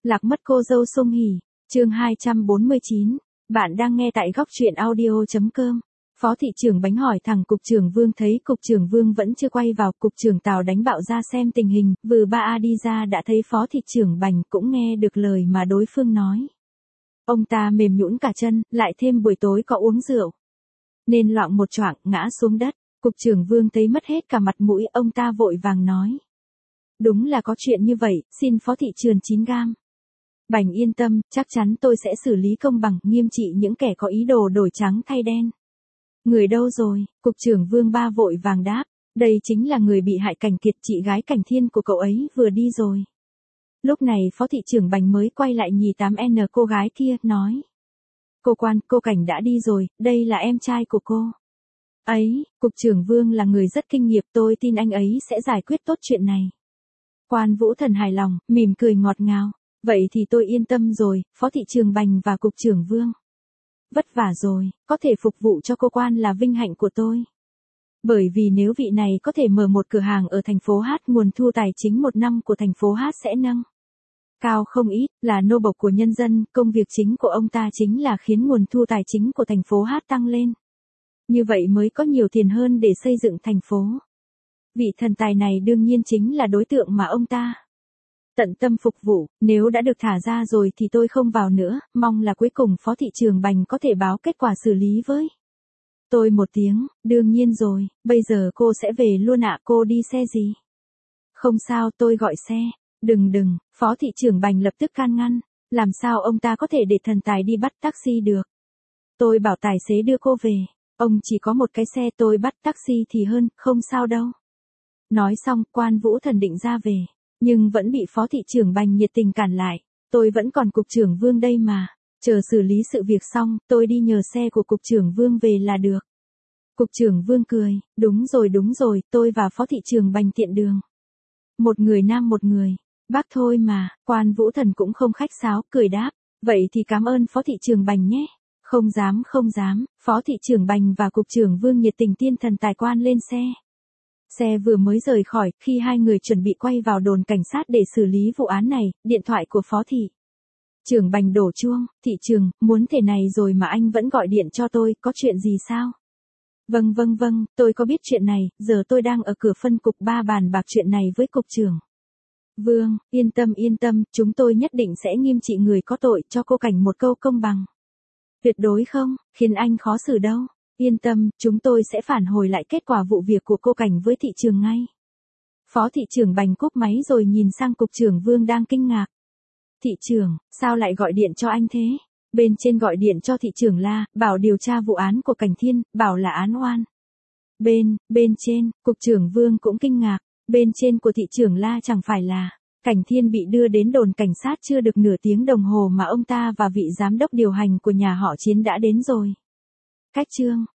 Lạc mất cô dâu Song Hỷ, chương 249. Bạn đang nghe tại góc truyện audio.com. Phó thị trưởng Bánh hỏi thẳng cục trưởng Vương, thấy cục trưởng Vương vẫn chưa quay vào, cục trưởng Tào đánh bạo ra xem tình hình, vừa ba đi ra đã thấy phó thị trưởng Bành cũng nghe được lời mà đối phương nói. Ông ta mềm nhũn cả chân, lại thêm buổi tối có uống rượu, nên loạng một choạng ngã xuống đất. Cục trưởng Vương thấy mất hết cả mặt mũi, ông ta vội vàng nói. Đúng là có chuyện như vậy, xin phó thị trưởng 9 gam. Bành yên tâm, chắc chắn tôi sẽ xử lý công bằng, nghiêm trị những kẻ có ý đồ đổi trắng thay đen. Người đâu rồi? Cục trưởng Vương ba vội vàng đáp. Đây chính là người bị hại Cảnh Kiệt, chị gái Cảnh Thiên của cậu ấy vừa đi rồi. Lúc này phó thị trưởng Bành mới quay lại nhì 8N cô gái kia, nói. Cô quan, cô Cảnh đã đi rồi, đây là em trai của cô. Ấy, cục trưởng Vương là người rất kinh nghiệm, tôi tin anh ấy sẽ giải quyết tốt chuyện này. Quan Vũ Thần hài lòng, mỉm cười ngọt ngào. Vậy thì tôi yên tâm rồi, phó thị trưởng Bành và cục trưởng Vương. Vất vả rồi, có thể phục vụ cho cô quan là vinh hạnh của tôi. Bởi vì nếu vị này có thể mở một cửa hàng ở thành phố Hát, nguồn thu tài chính một năm của thành phố Hát sẽ nâng cao không ít, là nô bộc của nhân dân, công việc chính của ông ta chính là khiến nguồn thu tài chính của thành phố Hát tăng lên. Như vậy mới có nhiều tiền hơn để xây dựng thành phố. Vị thần tài này đương nhiên chính là đối tượng mà ông ta tận tâm phục vụ. Nếu đã được thả ra rồi thì tôi không vào nữa, mong là cuối cùng phó thị trưởng Bành có thể báo kết quả xử lý với tôi một tiếng. Đương nhiên rồi, bây giờ cô sẽ về luôn ạ. Cô đi xe gì? Không sao, tôi gọi xe. Đừng, phó thị trưởng Bành lập tức can ngăn. Làm sao ông ta có thể để thần tài đi bắt taxi được? Tôi bảo tài xế đưa cô về. Ông chỉ có một cái xe, tôi bắt taxi thì hơn, không sao đâu. Nói xong, Quan Vũ Thần định ra về, nhưng vẫn bị phó thị trưởng Bành nhiệt tình cản lại. Tôi vẫn còn cục trưởng Vương đây mà. Chờ xử lý sự việc xong, tôi đi nhờ xe của cục trưởng Vương về là được. Cục trưởng Vương cười, đúng rồi, tôi và phó thị trưởng Bành tiện đường. Một người nam một người, bác thôi mà. Quan Vũ Thần cũng không khách sáo, cười đáp, vậy thì cảm ơn phó thị trưởng Bành nhé. Không dám, phó thị trưởng Bành và cục trưởng Vương nhiệt tình tiên thần tài quan lên xe. Xe vừa mới rời khỏi, khi hai người chuẩn bị quay vào đồn cảnh sát để xử lý vụ án này, điện thoại của phó thị trưởng Bành đổ chuông. Thị trưởng, muốn thế này rồi mà anh vẫn gọi điện cho tôi, có chuyện gì sao? Vâng, tôi có biết chuyện này, giờ tôi đang ở cửa phân cục 3 bàn bạc chuyện này với cục trưởng Vương. Yên tâm, chúng tôi nhất định sẽ nghiêm trị người có tội, cho cô Cảnh một câu công bằng. Tuyệt đối không khiến anh khó xử đâu. Yên tâm, chúng tôi sẽ phản hồi lại kết quả vụ việc của cô Cảnh với thị trường ngay. Phó thị trưởng Bành cúp máy rồi nhìn sang cục trưởng Vương đang kinh ngạc. Thị trưởng, sao lại gọi điện cho anh thế? Bên trên gọi điện cho thị trưởng La, bảo điều tra vụ án của Cảnh Thiên, bảo là án oan. Bên trên, cục trưởng Vương cũng kinh ngạc. Bên trên của thị trưởng La chẳng phải là Cảnh Thiên bị đưa đến đồn cảnh sát chưa được nửa tiếng đồng hồ mà ông ta và vị giám đốc điều hành của nhà họ Chiến đã đến rồi. Cách chương